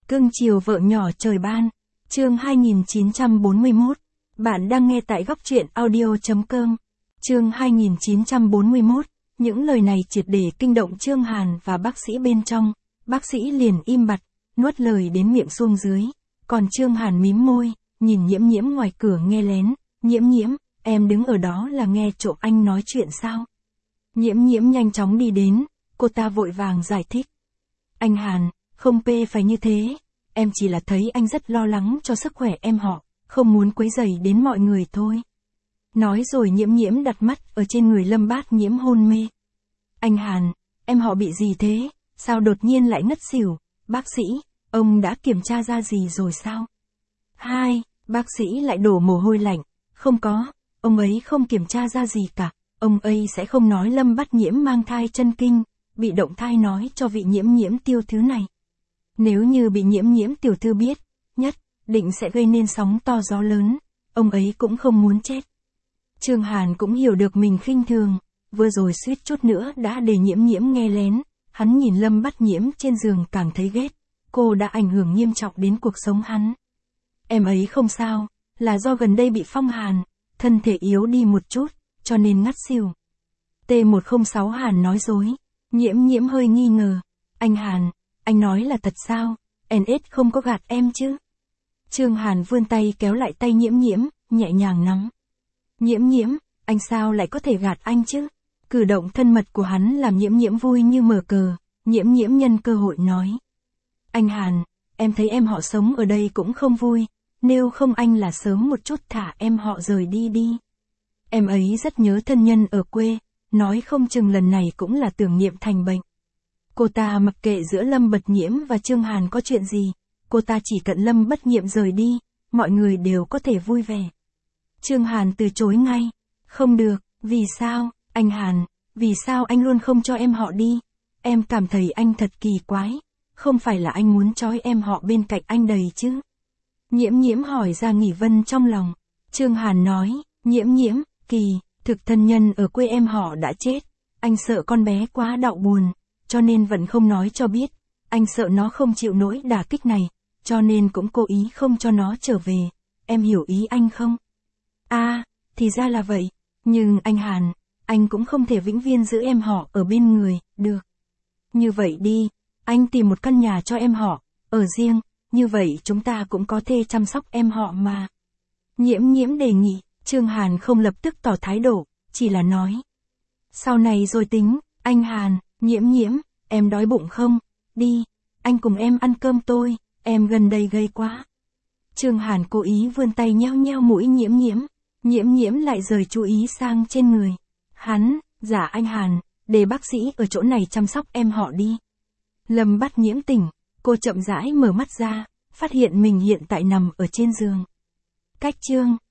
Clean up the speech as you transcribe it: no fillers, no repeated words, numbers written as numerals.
Cưng chiều vợ nhỏ trời ban. Chương 2941. Bạn đang nghe tại góc truyện audio.com. Chương 2941. Những lời này triệt để kinh động Trương Hàn và bác sĩ bên trong. Bác sĩ liền im bặt, nuốt lời đến miệng xuống dưới. Còn Trương Hàn mím môi, nhìn Nhiễm Nhiễm ngoài cửa nghe lén. Nhiễm Nhiễm, em đứng ở đó là nghe trộm anh nói chuyện sao? Nhiễm Nhiễm nhanh chóng đi đến, cô ta vội vàng giải thích. Anh Hàn, không phải như thế, em chỉ là thấy anh rất lo lắng cho sức khỏe em họ, không muốn quấy rầy đến mọi người thôi. Nói rồi Nhiễm Nhiễm đặt mắt ở trên người Lâm Bát Nhiễm hôn mê. Anh Hàn, em họ bị gì thế, sao đột nhiên lại ngất xỉu? Bác sĩ, ông đã kiểm tra ra gì rồi sao? Bác sĩ lại đổ mồ hôi lạnh. Không có, ông ấy không kiểm tra ra gì cả, ông ấy sẽ không nói Lâm Bát Nhiễm mang thai chân kinh, bị động thai nói cho vị Nhiễm Nhiễm tiểu thư này. Nếu như bị Nhiễm Nhiễm tiểu thư biết, nhất định sẽ gây nên sóng to gió lớn, ông ấy cũng không muốn chết. Trương Hàn cũng hiểu được mình khinh thường, vừa rồi suýt chút nữa đã để Nhiễm Nhiễm nghe lén, hắn nhìn Lâm Bát Nhiễm trên giường càng thấy ghét, cô đã ảnh hưởng nghiêm trọng đến cuộc sống hắn. Em ấy không sao, là do gần đây bị phong hàn, thân thể yếu đi một chút, cho nên ngất xỉu. T106 Hàn nói dối. Nhiễm Nhiễm hơi nghi ngờ. Anh Hàn, anh nói là thật sao? NS không có gạt em chứ? Trương Hàn vươn tay kéo lại tay Nhiễm Nhiễm, nhẹ nhàng nắm. Nhiễm Nhiễm, anh sao lại có thể gạt anh chứ? Cử động thân mật của hắn làm Nhiễm Nhiễm vui như mở cờ. Nhiễm Nhiễm nhân cơ hội nói. Anh Hàn, em thấy em họ sống ở đây cũng không vui, nếu không anh là sớm một chút thả em họ rời đi đi. Em ấy rất nhớ thân nhân ở quê, nói không chừng lần này cũng là tưởng niệm thành bệnh. Cô ta mặc kệ giữa Lâm Bật Nhiễm và Trương Hàn có chuyện gì, cô ta chỉ cần Lâm Bất Nhiễm rời đi, mọi người đều có thể vui vẻ. Trương Hàn từ chối ngay. Không được, vì sao, anh Hàn, vì sao anh luôn không cho em họ đi? Em cảm thấy anh thật kỳ quái, không phải là anh muốn trói em họ bên cạnh anh đầy chứ? Nhiễm Nhiễm hỏi ra nghi vấn trong lòng. Trương Hàn nói, Nhiễm Nhiễm, thực thân nhân ở quê em họ đã chết, anh sợ con bé quá đau buồn, cho nên vẫn không nói cho biết, anh sợ nó không chịu nổi đả kích này, cho nên cũng cố ý không cho nó trở về, em hiểu ý anh không? Thì ra là vậy, nhưng anh Hàn, anh cũng không thể vĩnh viễn giữ em họ ở bên người, được. Như vậy đi, anh tìm một căn nhà cho em họ, ở riêng, như vậy chúng ta cũng có thể chăm sóc em họ mà. Nhiễm Nhiễm đề nghị. Trương Hàn không lập tức tỏ thái độ, chỉ là nói. Sau này rồi tính, anh Hàn. Nhiễm Nhiễm, em đói bụng không? Đi, anh cùng em ăn cơm tôi, em gần đây gầy quá. Trương Hàn cố ý vươn tay nheo nheo mũi Nhiễm Nhiễm. Nhiễm Nhiễm lại rời chú ý sang trên người. Hắn, dạ anh Hàn, để bác sĩ ở chỗ này chăm sóc em họ đi. Lâm Bát Nhiễm tỉnh, cô chậm rãi mở mắt ra, phát hiện mình hiện tại nằm ở trên giường. Cách Trương